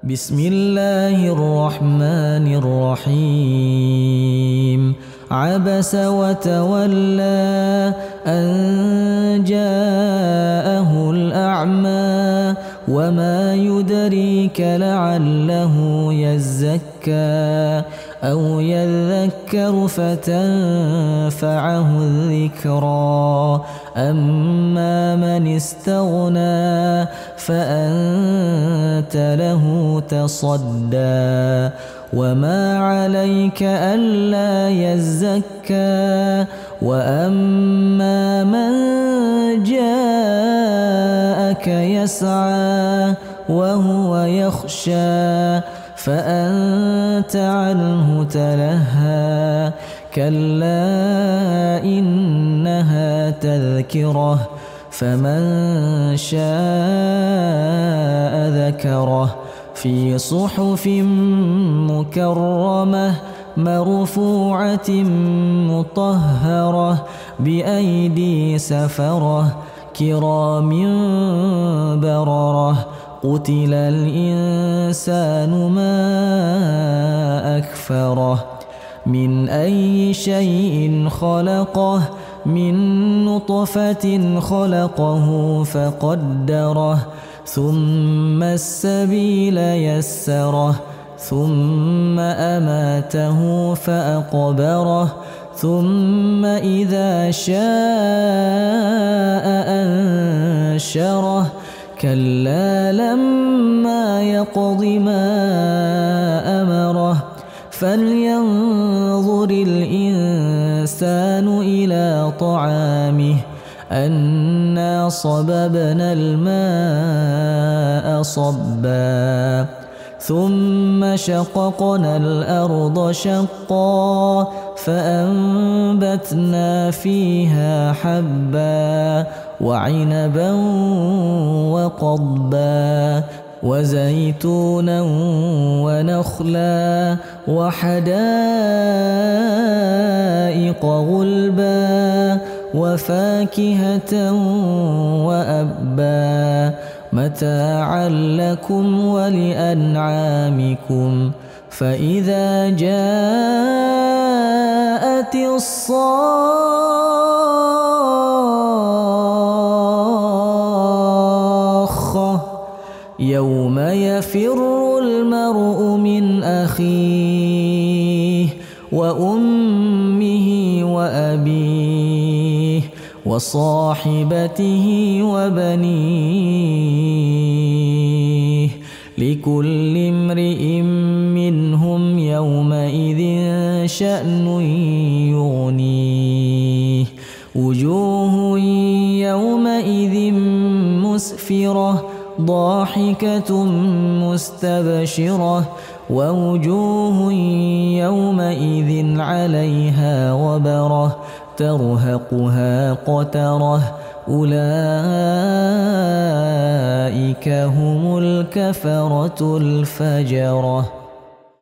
بسم الله الرحمن الرحيم عبس وتولى أن جاءه الأعمى وما يدريك لعله يزكى أو يذكر فتنفعه الذكرى أما من استغنى فأنت له تصدى وما عليك ألا يزكى وأما من جاءك يسعى وهو يخشى فأنت عنه تلهى كلا إنها تذكرة فمن شاء ذكره في صحف مكرمة مرفوعة مطهرة بأيدي سفرة كرام بررة قتل الإنسان ما أكفره من أي شيء خلقه من نطفة خلقه فقدره ثم السبيل يسره ثم أماته فأقبره ثم إذا شاء أنشره كلا لما يقض ما أمره فلينظر الإنسان إلى طعامه أنا صببنا الماء صبا ثم شققنا الأرض شقا فأنبتنا فيها حبا وعنبا وقضبا وزيتونا ونخلا وحدائق غلبا وفاكهة وأبا متاعا لكم ولأنعامكم فإذا جاءت الصاخة يوم يفر المرء من أخيه وأمه وأبيه وصاحبته وبنيه لكل امرئ منهم يومئذ شأن يغنيه وجوه يومئذ مسفرة ضاحكة مستبشرة ووجوه يومئذ عليها غبرة ترهقها قترة أولئك هم الكفرة الفجرة.